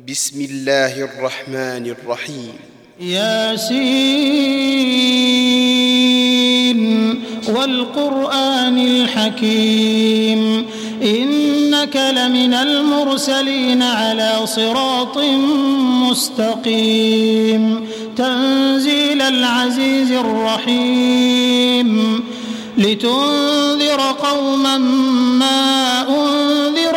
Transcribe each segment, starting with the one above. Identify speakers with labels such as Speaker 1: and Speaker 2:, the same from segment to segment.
Speaker 1: بسم الله الرحمن الرحيم.
Speaker 2: ياسين والقرآن الحكيم إنك لمن المرسلين على صراط مستقيم تنزيل العزيز الرحيم لتنذر قوما ما أنذر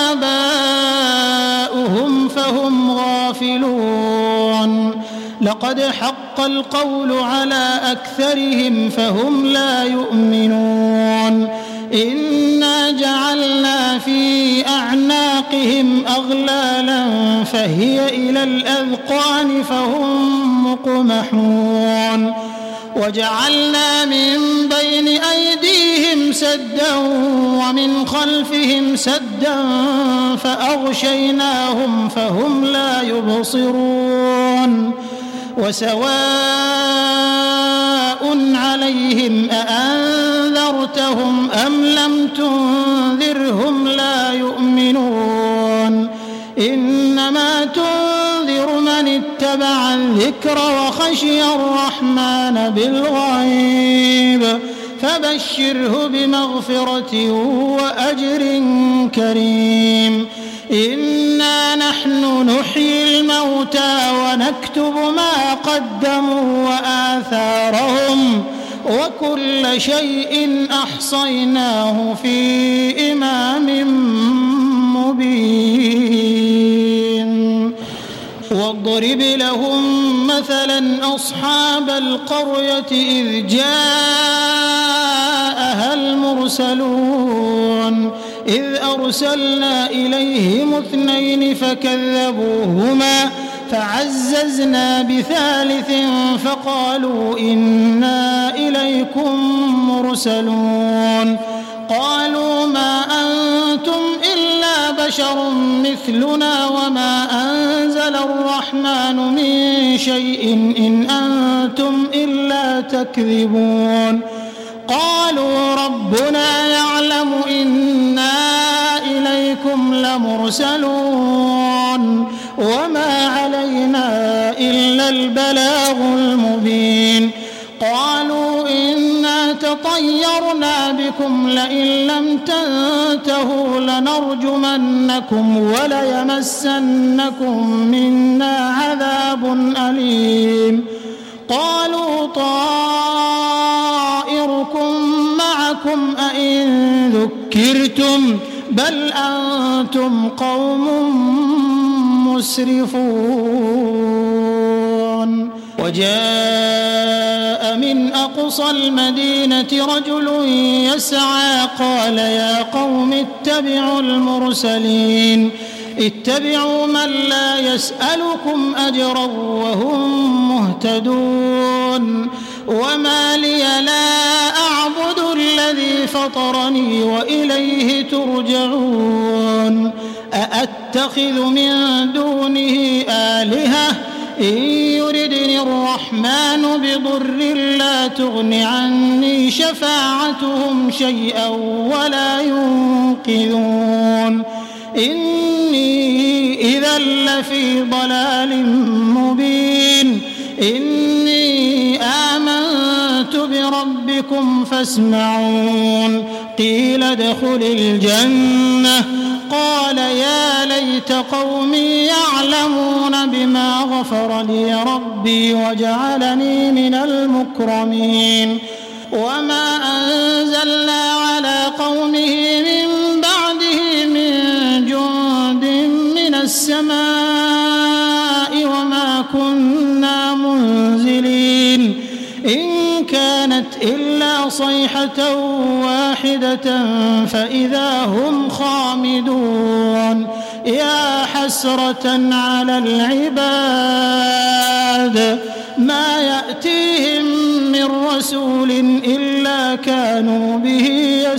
Speaker 2: آباؤهم فهم غافلون لقد حق القول على أكثرهم فهم لا يؤمنون إنا جعلنا في أعناقهم أغلالا فهي إلى الأذقان فهم مقمحون وجعلنا من بين أيديهم سدا ومن خلفهم سدا فأغشيناهم فهم لا يبصرون وسواء عليهم أأنذرتهم أم لم تنذرهم لا يؤمنون إنما تنذر من اتبع الذكر وخشي الرحمن بالغيب فبشره بمغفرة وأجر كريم إنا نحن نحيي الموتى ونكتب ما قدموا وآثارهم وكل شيء أحصيناه في إمام مبين واضرب لهم مثلا أصحاب القرية إذ جاءها المرسلون إذ أرسلنا إليهم 2 فكذبوهما فعززنا بثالث فقالوا إنا إليكم مرسلون قالوا ما أنتم إلا بشر مثلنا وما أنزل الرحمن من شيء إن أنتم إلا تكذبون قالوا ربنا يعلم إنا إليكم لمرسلون وما علينا إلا البلاغ المبين قالوا إنا تطيرنا بكم لئن لم تنتهوا لنرجمنكم وليمسنكم منا عذاب أليم قالوا طائركم معكم أئن ذكرتم بل أنتم قوم مسرفون وجاء من أقصى المدينة رجل يسعى قال يا قوم اتبعوا المرسلين اتبعوا من لا يسألكم أجرا وهم مهتدون وما لي لا أعبد الذي فطرني وإليه ترجعون أأتخذ من دونه آلهة إن يردني الرحمن بضر لا تغن عني شفاعتهم شيئا ولا ينقذون إني إذا لفي ضلال مبين إني آمنت بربكم فاسمعون قيل ادخل الجنة قال يا ليت قومي يعلمون بما غفر لي ربي وجعلني من المكرمين وما أنزلنا على قومه من بعده من جند من السماء وما كنا منزلين إن كانت إلا صيحة واحدة فإذا هم خامدون يا حسرة على العباد ما يأتيهم من رسول إلا كانوا به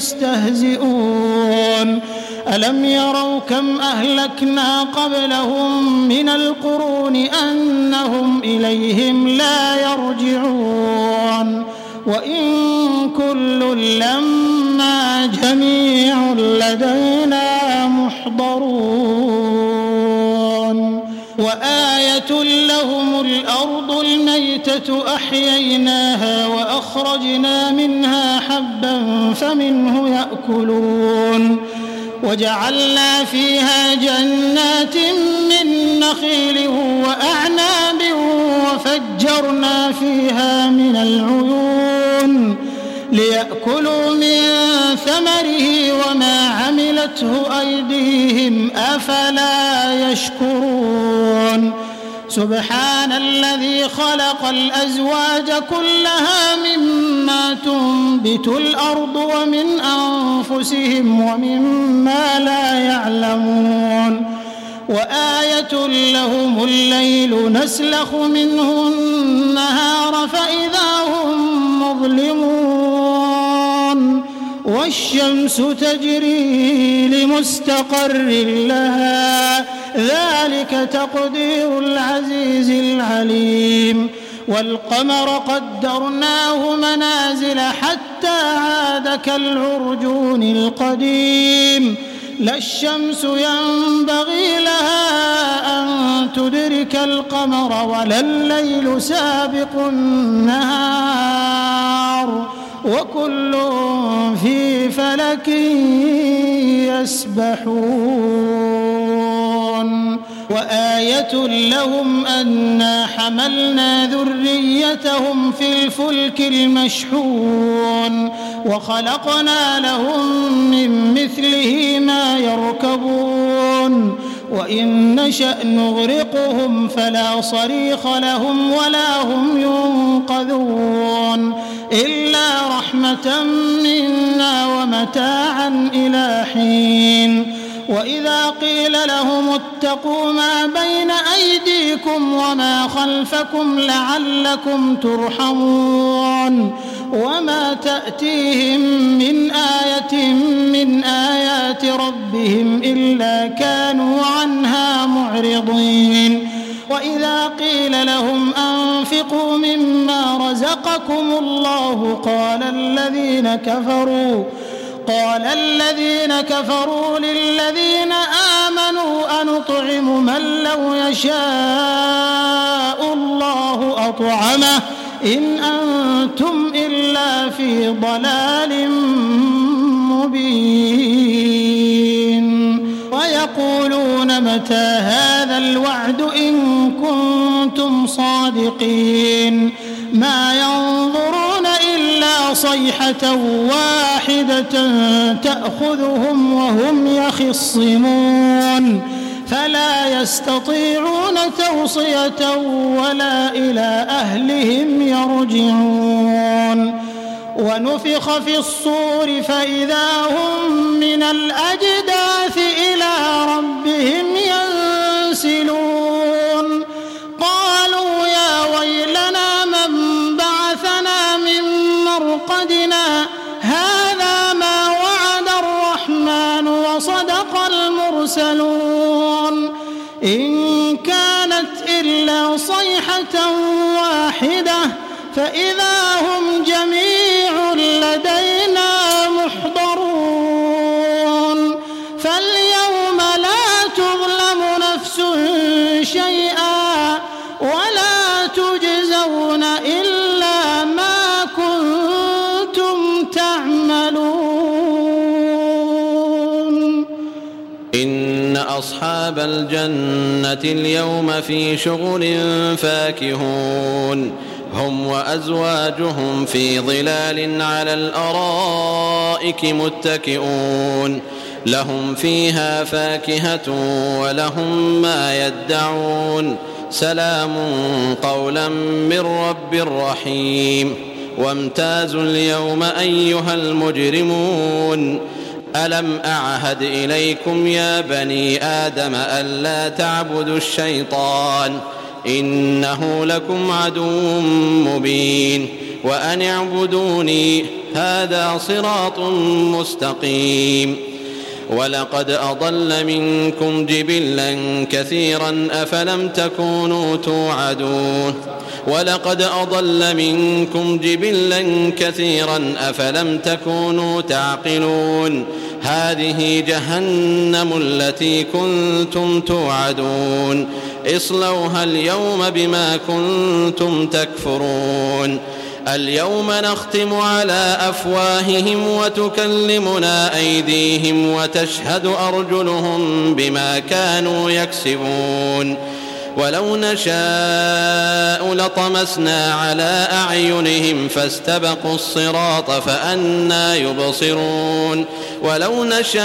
Speaker 2: يستهزئون ألم يروا كم أهلكنا قبلهم من القرون أنهم إليهم لا يرجعون وإن كل لما جميع لدينا محضرون وآية لهم الأرض الميتة أحييناها وأخرجنا منها حبا فمنه يأكلون وجعلنا فيها جنات من نخيل وأعناب وفجرنا فيها من العيون ليأكلوا من ثمره وما عملته أيديهم أفلا يشكرون سبحان الذي خلق الأزواج كلها مما تنبت الأرض ومن أنفسهم ومما لا يعلمون وآية لهم الليل نسلخ منه النهار فإذا هم مظلمون والشمس تجري لمستقر لها ذلك تقدير العزيز العليم والقمر قدرناه منازل حتى عاد كالعرجون القديم لا الشمس ينبغي لها أن تدرك القمر ولا الليل سابق النهار وكل في فلك يسبحون وآية لهم أنا حملنا ذريتهم في الفلك المشحون وخلقنا لهم من مثله ما يركبون وإن نشأ نغرقهم فلا صريخ لهم ولا هم ينقذون إلا رحمة منا ومتاعا إلى حين وإذا قيل لهم اتقوا ما بين أيديكم وما خلفكم لعلكم ترحمون وما تأتيهم من آية من آيات ربهم إلا كانوا عنها معرضين وإذا قيل لهم أنفقوا مما رزقكم الله قال الذين كفروا للذين آمنوا أنطعم من لو يشاء الله أطعمه إن أنتم إلا في ضلال مبين ويقولون متى هذا الوعد إن كنتم صادقين ما ينظرون إلا صيحة واحدة تأخذهم وهم يخصمون فلا يستطيعون توصية ولا إلى أهلهم يرجعون ونفخ في الصور فإذا هم من الأجداث إلى ربهم ينسلون قالوا يا ويلنا من بعثنا من مرقدنا هذا ما وعد الرحمن وصدق المرسلون إن كانت إلا صيحة واحدة فإذا هم جميع لدينا محضرون فاليوم لا تظلم نفس شيئا ولا تجزون إلا ما كنتم تعملون
Speaker 3: إن أصحاب الجنة اليوم في شغل فاكهون هم وأزواجهم في ظلال على الأرائك متكئون لهم فيها فاكهة ولهم ما يدعون سلام قولا من رب رحيم وامتازوا اليوم أيها المجرمون ألم أعهد إليكم يا بني آدم ألا تعبدوا الشيطان إنه لكم عدو مبين وأن اعبدوني هذا صراط مستقيم ولقد أضل منكم جبلا كثيرا أفلم تكونوا توعدون ولقد أضل منكم جبلا كثيرا أفلم تكونوا تعقلون هذه جهنم التي كنتم توعدون اصلوها اليوم بما كنتم تكفرون اليوم نختم على أفواههم وتكلمنا أيديهم وتشهد أرجلهم بما كانوا يكسبون ولو نشاء لطمسنا على أعينهم فاستبقوا الصراط فأنى يبصرون ولو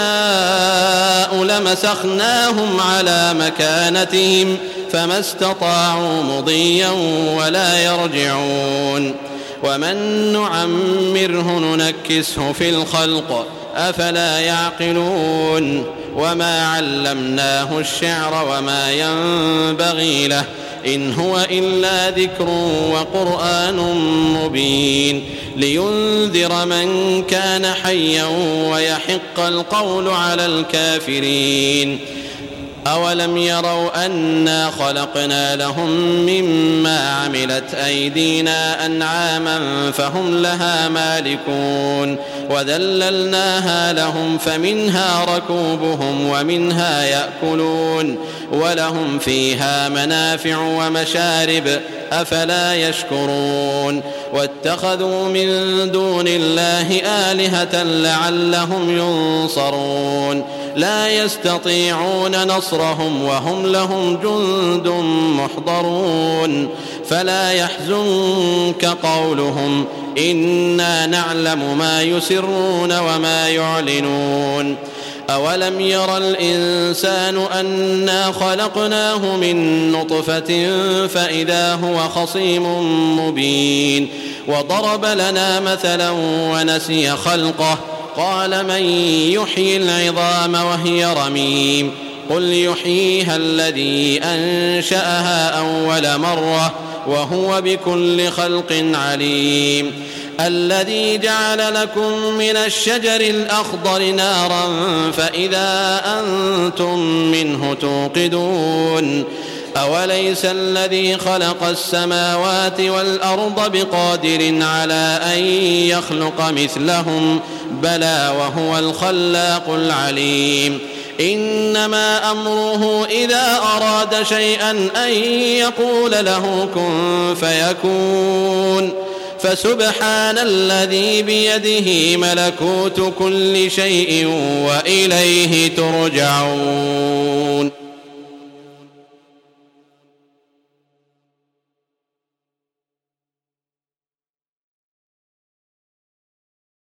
Speaker 3: نشاء لمسخناهم على مكانتهم فما استطاعوا مضيا ولا يرجعون ومن نعمره ننكسه في الخلق أفلا يعقلون وما علمناه الشعر وما ينبغي له إن هو إلا ذكر وقرآن مبين لينذر من كان حيا ويحق القول على الكافرين أولم يروا أنا خلقنا لهم مما عملت أيدينا أنعاما فهم لها مالكون وذللناها لهم فمنها ركوبهم ومنها يأكلون ولهم فيها منافع ومشارب أفلا يشكرون واتخذوا من دون الله آلهة لعلهم ينصرون لا يستطيعون نصرهم وهم لهم جند محضرون فلا يحزنك قولهم إنا نعلم ما يسرون وما يعلنون أولم ير الإنسان أنا خلقناه من نطفة فإذا هو خصيم مبين وضرب لنا مثلا ونسي خلقه قال من يحيي العظام وهي رميم قل يحييها الذي أنشأها أول مرة وهو بكل خلق عليم الذي جعل لكم من الشجر الأخضر نارا فإذا أنتم منه توقدون أوليس الذي خلق السماوات والأرض بقادر على أن يخلق مثلهم بلى وهو الخلاق العليم إنما أمره إذا أراد شيئا أن يقول له كن فيكون فسبحان الذي بيده ملكوت كل شيء وإليه ترجعون.